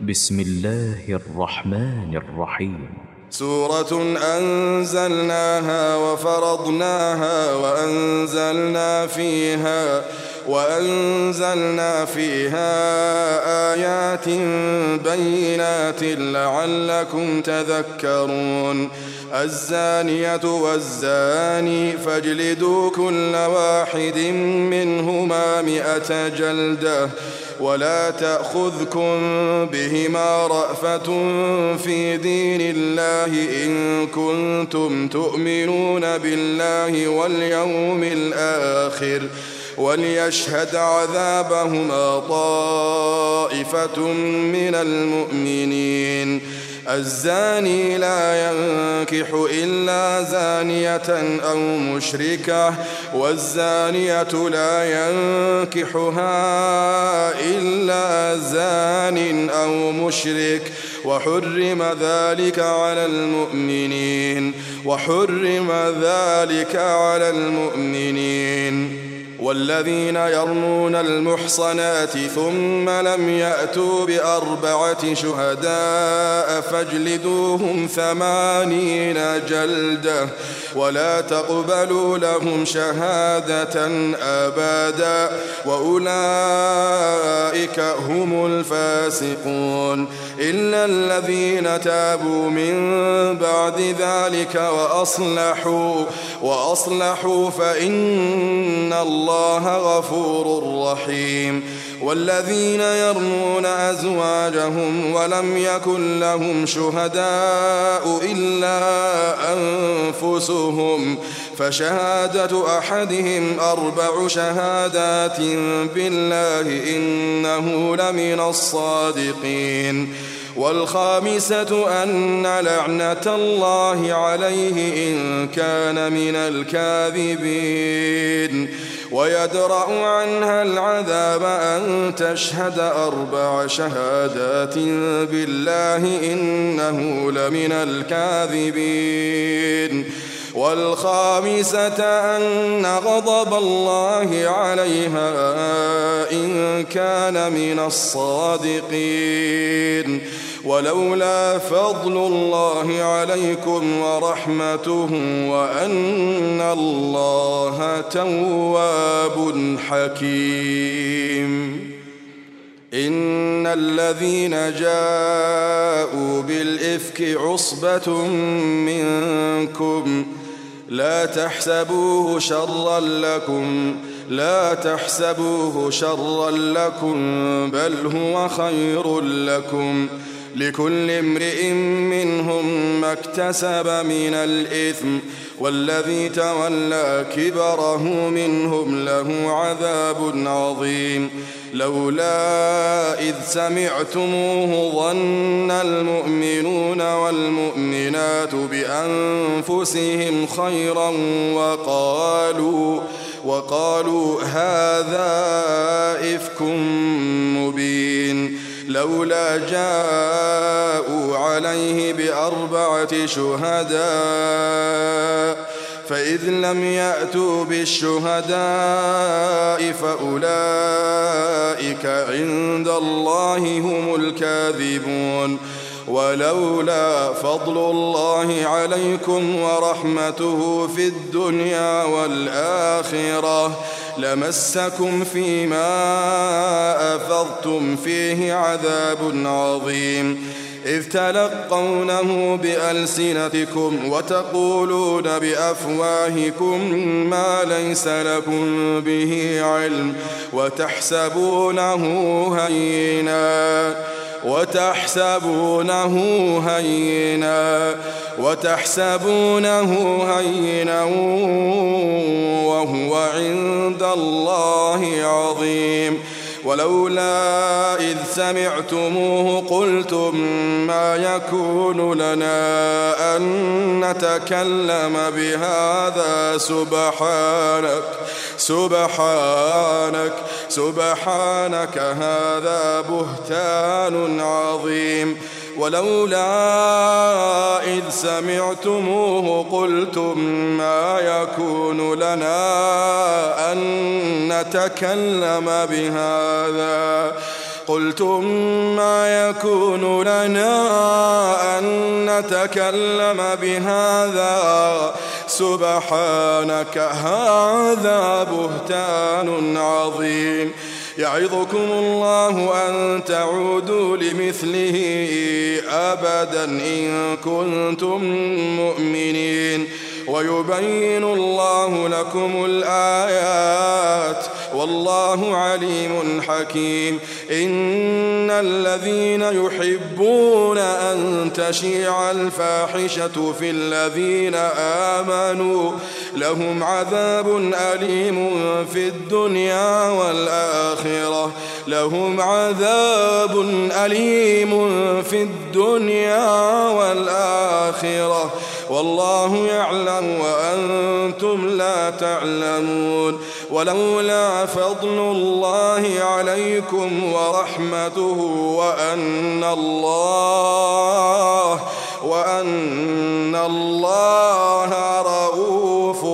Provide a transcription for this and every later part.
بسم الله الرحمن الرحيم. سورة أنزلناها وفرضناها وأنزلنا فيها آيات بينات لعلكم تذكرون. الزانية والزاني فاجلدوا كل واحد منهما 100 جلدة ولا تأخذكم بهما رأفة في دين الله إن كنتم تؤمنون بالله واليوم الآخر وليشهد عذابهما طائفة من المؤمنين. الزاني لا ينكح إلا زانية أو مشركة والزانية لا ينكحها إلا زان أو مشرك وحرم ذلك على المؤمنين. والذين يرمون المحصنات ثم لم يأتوا ب4 شهداء فاجلدوهم 80 جلدة ولا تقبلوا لهم شهادة أبدا وأولئك هم الفاسقون. إلا الذين تابوا من بعد ذلك وأصلحوا فإن الله غفور رحيم. والذين يرمون أزواجهم ولم يكن لهم شهداء إلا أنفسهم فشهادة أحدهم 4 شهادات بالله إنه لمن الصادقين. والخامسة أن لعنة الله عليه إن كان من الكاذبين. ويدرأ عنها العذاب أن تشهد 4 شهادات بالله إنه لمن الكاذبين. والخامسة أن غضب الله عليها إن كان من الصادقين. ولولا فضل الله عليكم ورحمته وأن الله تواب حكيم. إن الذين جاءوا بالإفك عصبة منكم لا تحسبوه شرا لكم بل هو خير لكم. لكل امرئ منهم ما اكتسب من الإثم والذي تولى كبره منهم له عذاب عظيم. لولا إذ سمعتموه ظن المؤمنون والمؤمنات بأنفسهم خيرا وقالوا هذا إفك مبين. لولا جاءوا عليه ب4 شهداء فإذ لم يأتوا بالشهداء فأولئك عند الله هم الكاذبون. ولولا فضل الله عليكم ورحمته في الدنيا والآخرة لمسكم فيما أفضتم فيه عذاب عظيم. إذ تلقونه بألسنتكم وتقولون بأفواهكم ما ليس لكم به علم وتحسبونه هينا وهو عند الله عظيم. ولولا إذ سمعتموه قلتم ما يكون لنا أن نتكلم بهذا سبحانك هذا بهتان عظيم. ولولا إذ سمعتموه قلتم ما يكون لنا أن نتكلم بهذا قلتم ما يكون لنا أن نتكلم بهذا سبحانك هذا بهتان عظيم يعظكم الله أن تعودوا لمثله أبدا إن كنتم مؤمنين ويبين الله لكم الآيات والله عليم حكيم إن الذين يحبون أن تشيع الفاحشة في الذين آمنوا لهم عذاب أليم في الدنيا والآخرة لهم عذاب أليم في الدنيا والآخرة والله يعلم وأنتم لا تعلمون ولولا فضل الله عليكم ورحمته وأن الله رؤوف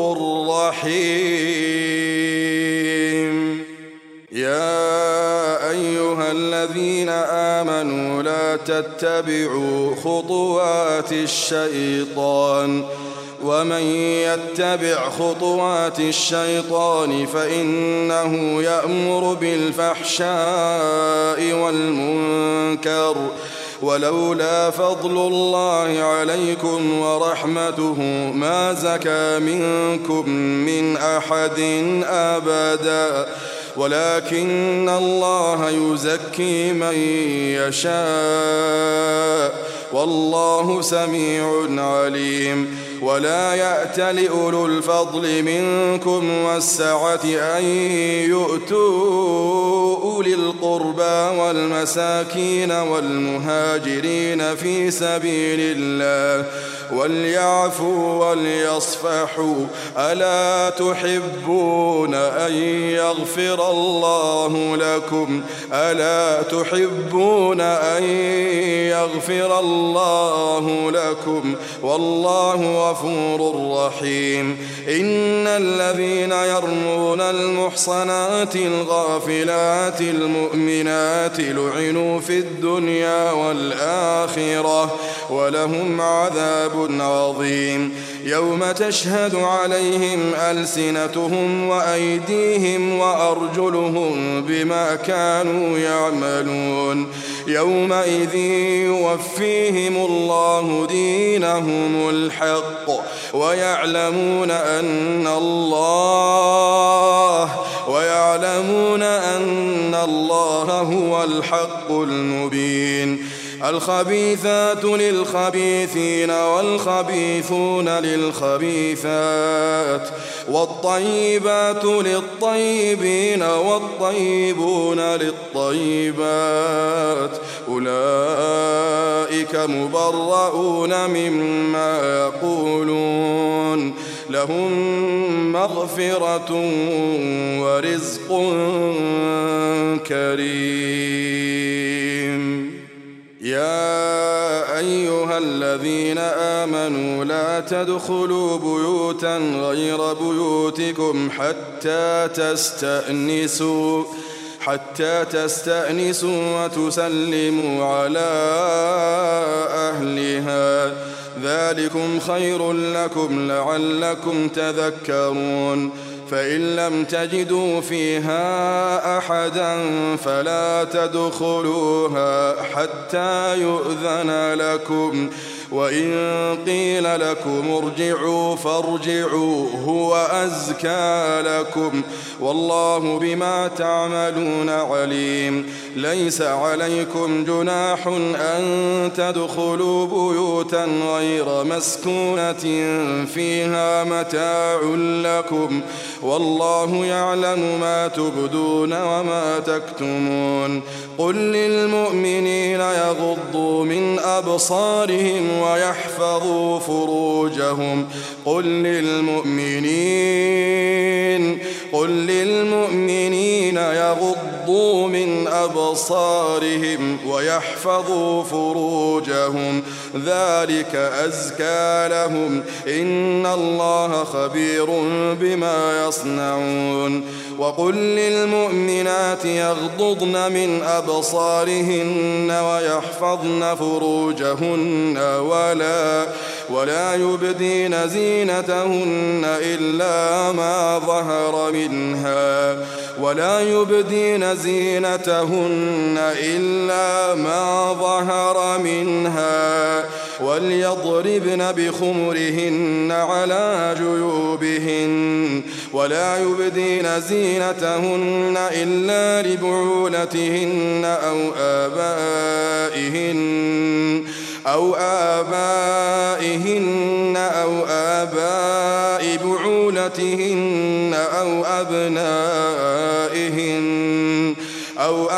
رحيم يا أيها الذين آمنوا لا تتبعوا خطوات الشيطان ومن يتبع خطوات الشيطان فإنه يأمر بالفحشاء والمنكر ولولا فضل الله عليكم ورحمته ما زكى منكم من أحد أبدا ولكن الله يزكي من يشاء والله سميع عليم ولا يأتل أولو الفضل منكم والسعة أن يؤتوا أولي القربى والمساكين والمهاجرين في سبيل الله وليعفوا وليصفحوا ألا تحبون أن يغفر الله لكم ألا تحبون أن يغفر الله لكم والله غفور رحيم إن الذين يرمون المحصنات الغافلات المؤمنات لعنوا في الدنيا والآخرة ولهم عذاب عظيم يوم تشهد عليهم ألسنتهم وأيديهم وأرجلهم بما كانوا يعملون يومئذ يوفيهم الله دينهم الحق ويعلمون أن الله هو الحق المبين الخبيثات للخبيثين والخبيثون للخبيثات والطيبات للطيبين والطيبون للطيبات أولئك مبرؤون مما يقولون لهم مغفرة ورزق كريم يا أيها الذين آمنوا لا تدخلوا بيوتا غير بيوتكم حتى تستأنسوا وتسلموا على أهلها ذلكم خير لكم لعلكم تذكرون فإن لم تجدوا فيها أحدا فلا تدخلوها حتى يؤذن لكم وإن قيل لكم ارجعوا فارجعوا هو أزكى لكم والله بما تعملون عليم ليس عليكم جناح أن تدخلوا بيوتا غير مسكونة فيها متاع لكم والله يعلم ما تبدون وما تكتمون قل للمؤمنين يغضوا من أبصارهم ويحفظوا فروجهم قل للمؤمنين يغضوا يغضوا من أبصارهم ويحفظوا فروجهم ذلك أزكى لهم إن الله خبير بما يصنعون وقل للمؤمنات يغضضن من أبصارهن ويحفظن فروجهن ولا يبدين زينتهن إلا ما ظهر منها وليضربن بخمرهن على جيوبهن ولا يبدين زينتهن إلا لبعولتهن أو آبائهن أو آباء بعولتهن أو أبنائهن أو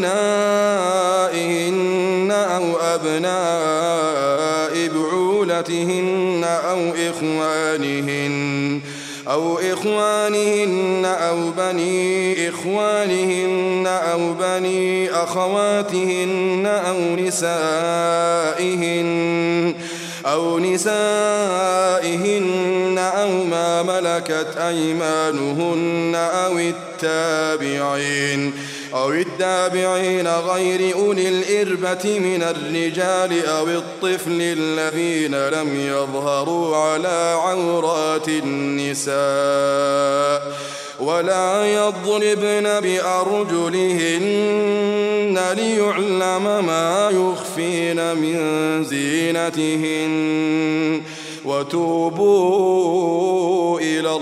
أبناء بعولتهن أو إخوانهن أو بني إخوانهن أو بني أخواتهن أو نسائهن أو ما ملكت أيمانهن أو التابعين غير أولي الإربة من الرجال أو الطفل الذين لم يظهروا على عورات النساء ولا يضربن بأرجلهن ليعلم ما يخفين من زينتهن وتوبوا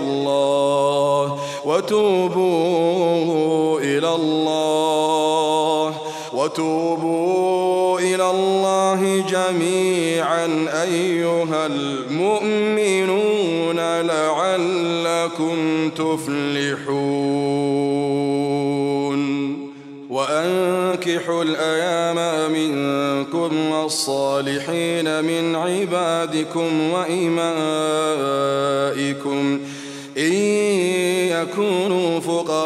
إلى الله جميعا أيها المؤمنون لعلكم تفلحون وأنكحوا الأيام منكم والصالحين من عبادكم وإمائكم إن يكونوا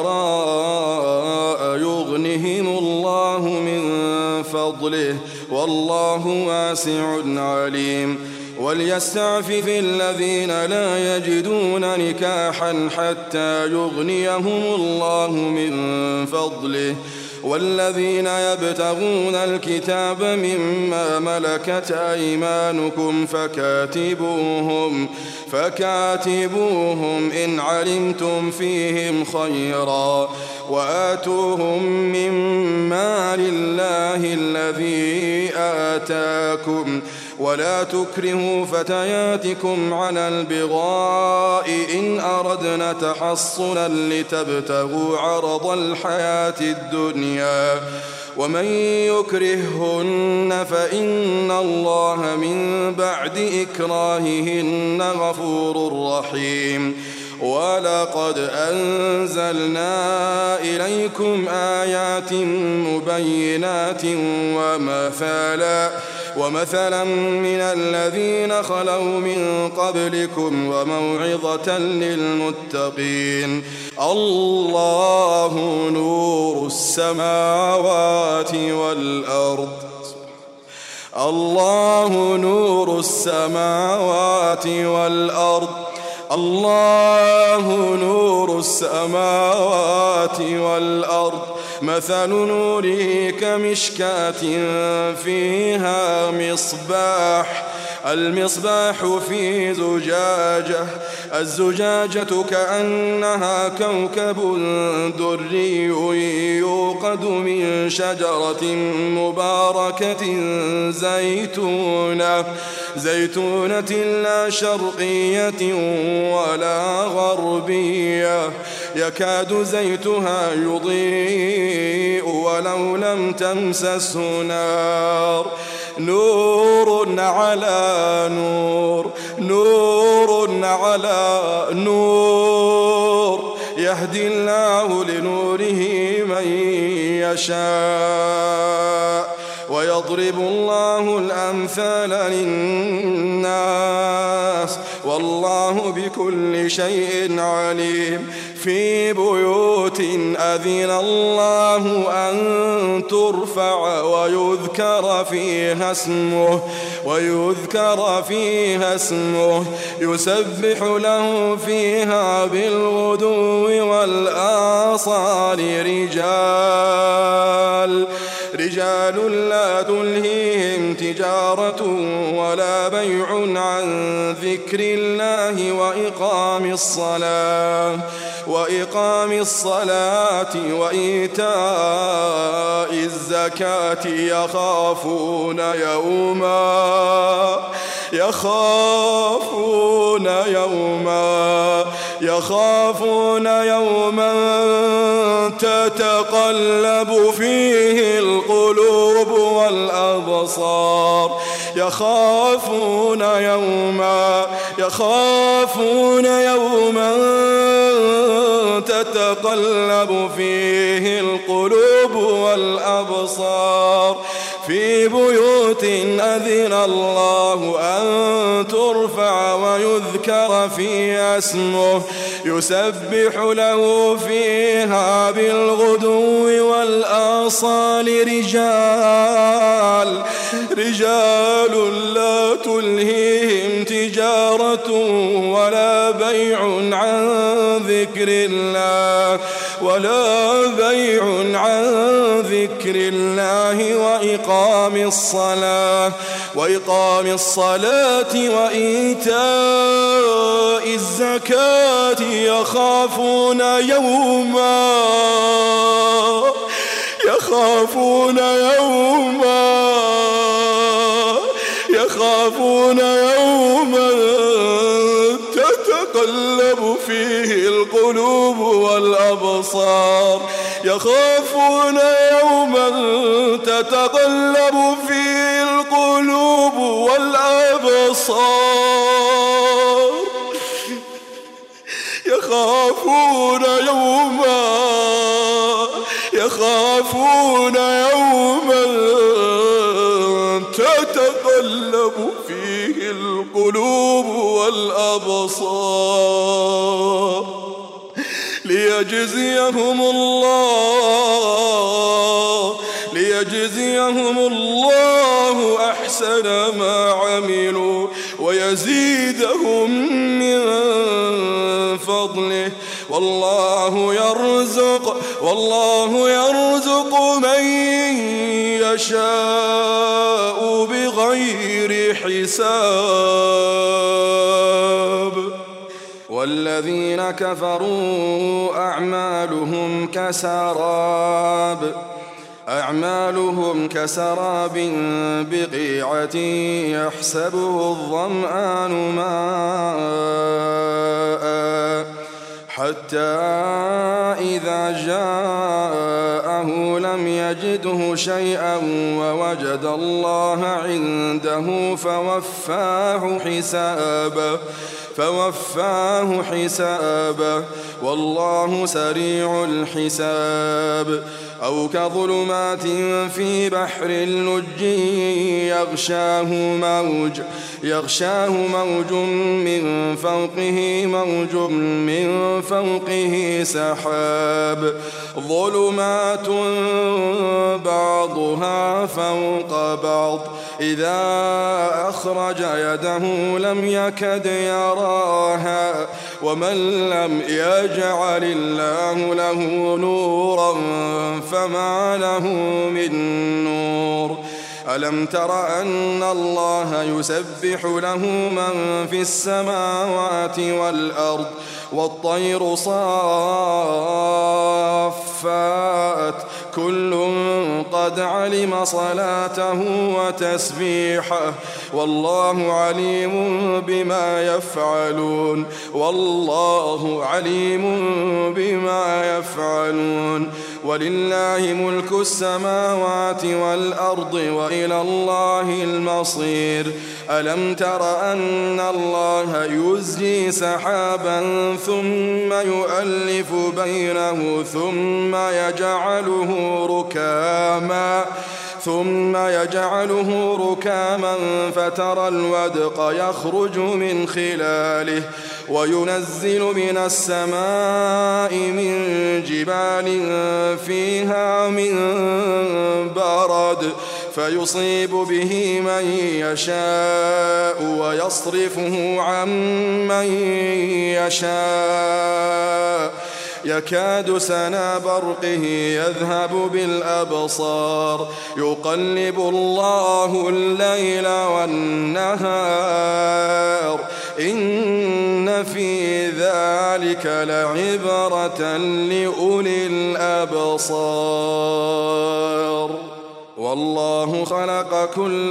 فقراء يغنهم الله من فضله والله واسع عليم وليستعفف الذين لا يجدون نكاحا حتى يغنيهم الله من فضله والذين يبتغون الكتاب مما ملكت أيمانكم فكاتبوهم إن علمتم فيهم خيرا وآتوهم مما لله الذي آتاكم ولا تكرهوا فتياتكم على البغاء إن أردنا تحصنا لتبتغوا عرض الحياة الدنيا ومن يكرههن فإن الله من بعد إكراههن غفور رحيم ولقد أنزلنا إليكم آيات مبينات ومثلا من الذين خلوا من قبلكم وموعظة للمتقين الله نور السماوات والأرض مثل نوره كمشكاة فيها المصباح في الزجاجة كأنها كوكب دري يوقد من شجرة مباركة زيتونة لا شرقية ولا غربية يكاد زيتها يضيء ولو لم تمسسه نار نور على نور يهدي الله لنوره من يشاء ويضرب الله الأمثال للناس والله بكل شيء عليم في بيوت أذن الله أن ترفع ويذكر فيها اسمه يسبح له فيها بالغدو والآصال رجال لا تلهيهم تجارة ولا بيع عن ذكر الله وإقام الصلاة وإيتاء الزكاة يخافون يوما تتقلب فيه القلوب والأبصار يخافون يوما تتقلب فيه القلوب والأبصار في بيوت أذن الله أن ترفع ويذكر فيها اسمه يسبح له فيها بالغدو والآصال رجال لا تلهيهم تجارة ولا بيع عن ذكر الله وإقام الصلاة وإيتاء الزكاة يخافون يوما تتقلب فيه القلوب والأبصار يخافون يوما تتقلب فيه القلوب والأبصار يخافون يوما تتقلب فيه القلوب والأبصار ليجزيهم الله أحسن ما عملوا ويزيدهم من فضله والله يرزق من يشاء بغير حساب والذين كفروا أعمالهم كسراب بقيعة يحسبه الظمآن ماء حتى إذا جاءه لم يجده شيئا ووجد الله عنده فوفاه حسابه والله سريع الحساب أو كظلمات في بحر اللج يغشاه موج من فوقه سحاب ظلمات بعضها فوق بعض إذا أخرج يده لم يكد يراها ومن لم يجعل الله له نورا فما له من نور ألم تر أن الله يسبح له من في السماوات والأرض والطير صافات كل قد علم صلاته وتسبيحه والله عليم بما يفعلون ولله ملك السماوات والأرض وإلى الله المصير ألم تر أن الله يزجي سحابا ثم يؤلف بينه ثم ثم يجعله ركاما فترى الودق يخرج من خلاله وينزل من السماء من جبال فيها من برد فيصيب به من يشاء ويصرفه عن من يشاء يكاد سنا برقه يذهب بالأبصار يقلب الله الليل والنهار إن في ذلك لعبرة لأولي الأبصار والله خلق كل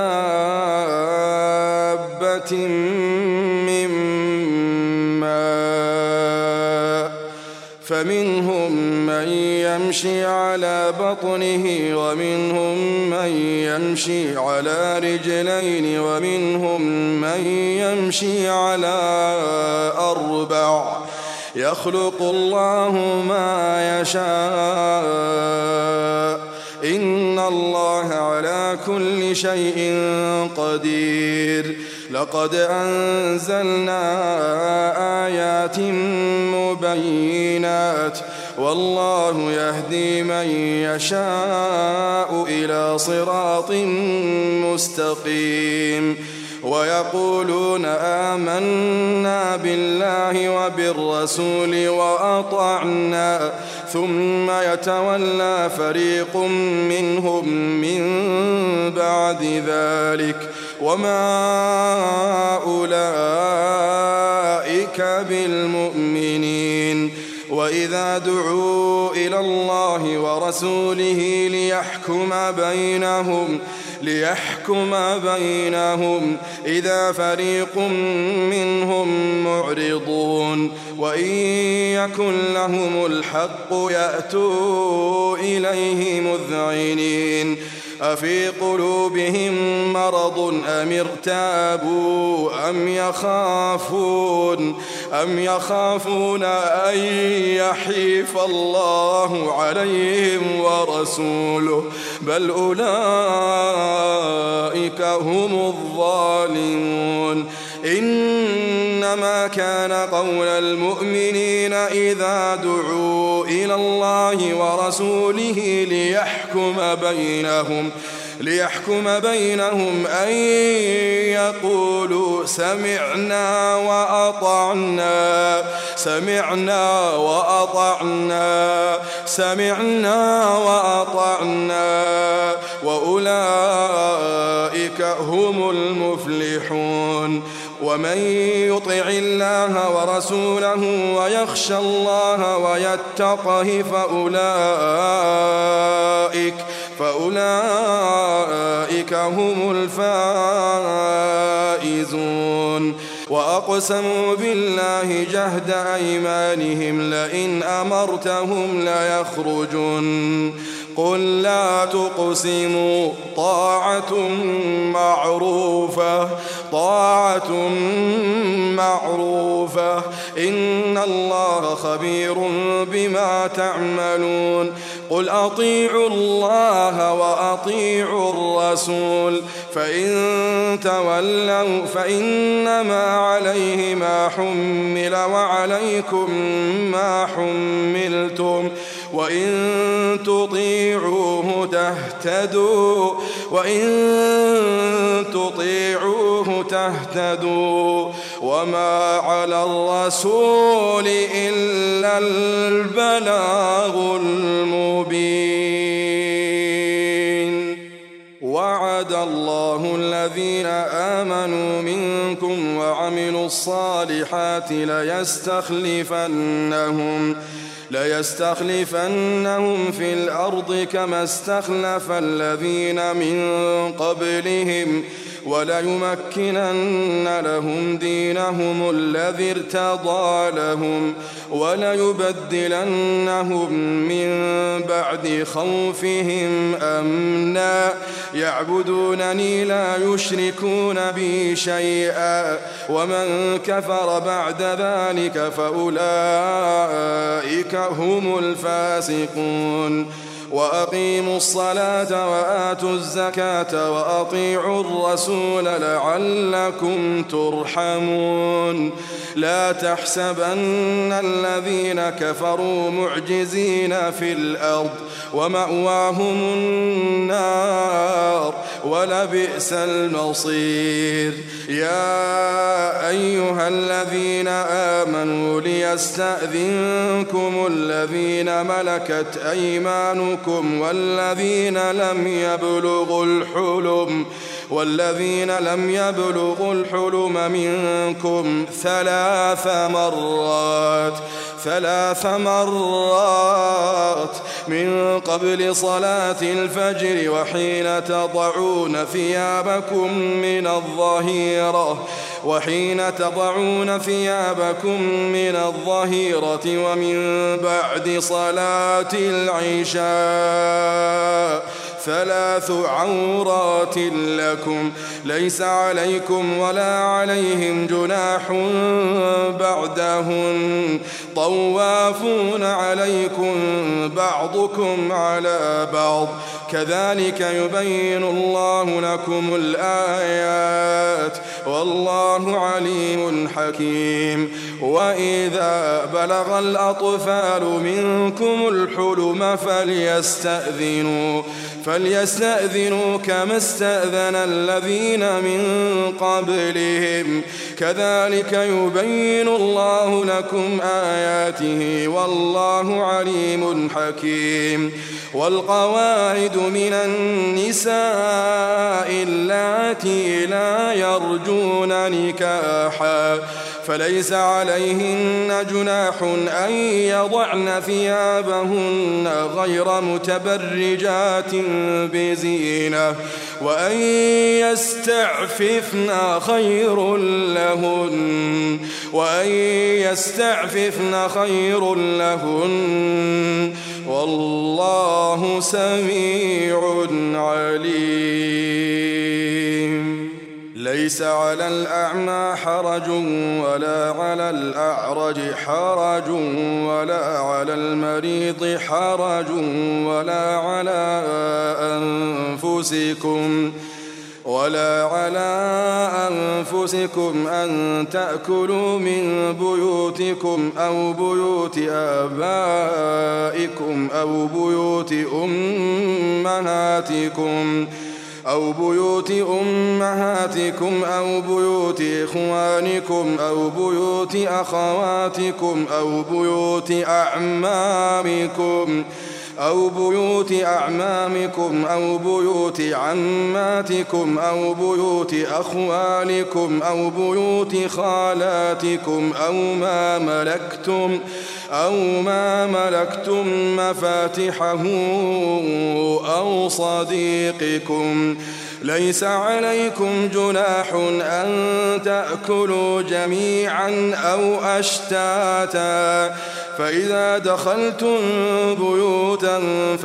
دابة من ماء فمنهم من يمشي على بطنه ومنهم من يمشي على رجلين ومنهم من يمشي على أربع يخلق الله ما يشاء إن الله على كل شيء قدير لقد أنزلنا آيات مبينات والله يهدي من يشاء إلى صراط مستقيم ويقولون آمنا بالله وبالرسول وأطعنا ثم يتولى فريق منهم من بعد ذلك وما أولئك بالمؤمنين وإذا دعوا إلى الله ورسوله ليحكم بينهم إذا فريق منهم معرضون وإن يكن لهم الحق يأتوا إليه مذعنين أفي قلوبهم مرض أم ارتابوا أم يخافون أن يحيف الله عليهم ورسوله بل أولئك هم الظالمون إنما كان قول المؤمنين إذا دعوا إلى الله ورسوله ليحكم بينهم أن يقولوا سمعنا وأطعنا وأولئك هم المفلحون ومن يطع الله ورسوله ويخشى الله ويتقه فأولئك هم الفائزون وأقسموا بالله جهد أيمانهم لئن أمرتهم ليخرجن قل لا تقسموا طاعة معروفة إن الله خبير بما تعملون قل أطيعوا الله وأطيعوا الرسول فإن تولوا فإنما عليه ما حمل وعليكم ما حملتم وإن تطيعوه تهتدوا وما على الرسول إلا البلاغ المبين وعد الله الذين آمنوا منكم وعملوا الصالحات ليستخلفنهم في الأرض كما استخلف الذين من قبلهم وليمكنن لهم دينهم الذي ارتضى لهم وليبدلنهم من بعد خوفهم أمنا يعبدونني لا يشركون بي شيئا ومن كفر بعد ذلك فأولئك هم الفاسقون وأقيموا الصلاة وآتوا الزكاة وأطيعوا الرسول لعلكم ترحمون لا تحسبن الذين كفروا معجزين في الأرض ومأواهم النار ولبئس المصير يا أيها الذين آمنوا ليستأذنكم الذين ملكت أيمانكم والذين لم يبلغوا الحلم منكم 3 مرات من قبل صلاة الفجر وحين تضعون ثيابكم من الظهيرة ومن بعد صلاة العشاء 3 عورات لكم ليس عليكم ولا عليهم جناح بعدهن طوافون عليكم بعضكم على بعض كذلك يبين الله لكم الآيات والله عليم حكيم وإذا بلغ الأطفال منكم الحلم فليستأذنوا كما استأذن الذين من قبلهم كذلك يبين الله لكم آياته والله عليم حكيم والقواعد من النساء اللاتي لا يرجون نكاحا فليس عليهن جناح أن يضعن ثيابهن غير متبرجات بزينة وأن يستعففن خير لهن والله سميع عليم ليس على الأعمى حرج ولا على الأعرج حرج ولا على المريض حرج ولا على أنفسكم أن تأكلوا من بيوتكم أو بيوت آبائكم أو بيوت أمهاتكم أو بيوت إخوانكم أو بيوت أخواتكم أو بيوت أعمامكم أو بيوت عماتكم أو بيوت أخوالكم أو بيوت خالاتكم أو ما ملكتم مفاتحه أو صديقكم ليس عليكم جناح أن تأكلوا جميعا أو أشتاتا فإذا دخلتم بيوتا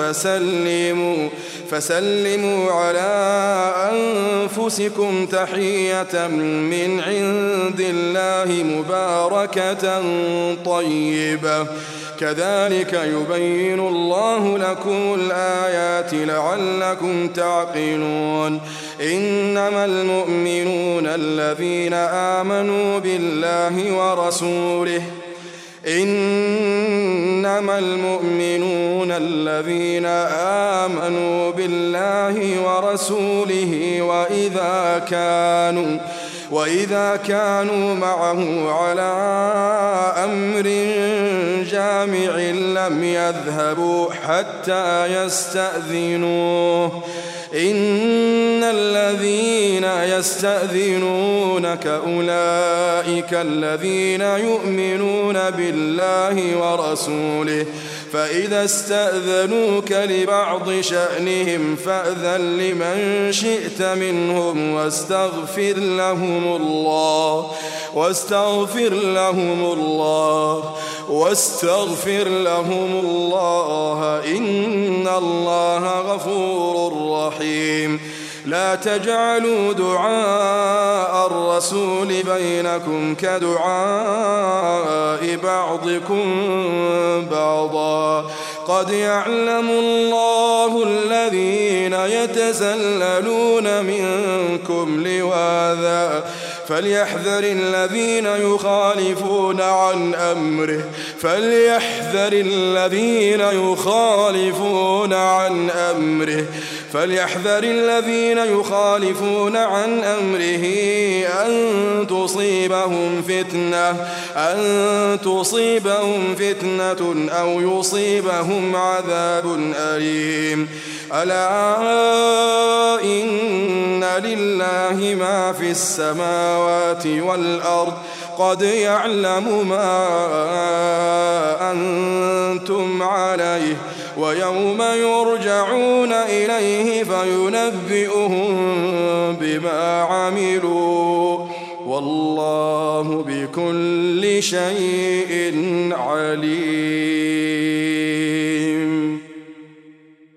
فسلموا على أنفسكم تحية من عند الله مباركة طيبة كذلك يبين الله لكم الآيات لعلكم تعقلون إنما المؤمنون الذين آمنوا بالله ورسوله وإذا كانوا معه على أمر جامع لم يذهبوا حتى يستأذنوه إن الذين يستأذنونك أولئك الذين يؤمنون بالله ورسوله فإذا استأذنوك لبعض شأنهم فأذن لمن شئت منهم واستغفر لهم الله إن الله غفور رحيم لا تجعلوا دعاء الرسول بينكم كدعاء بعضكم بعضا قد يعلم الله الذين يتسللون منكم لواذا فليحذر الذين يخالفون عن أمره أن تصيبهم فتنة أو يصيبهم عذاب أليم ألا إن لله ما في السماوات والأرض قد يعلم ما أنتم عليه ويوم يرجعون إليه فينبئهم بما عملوا والله بكل شيء عليم.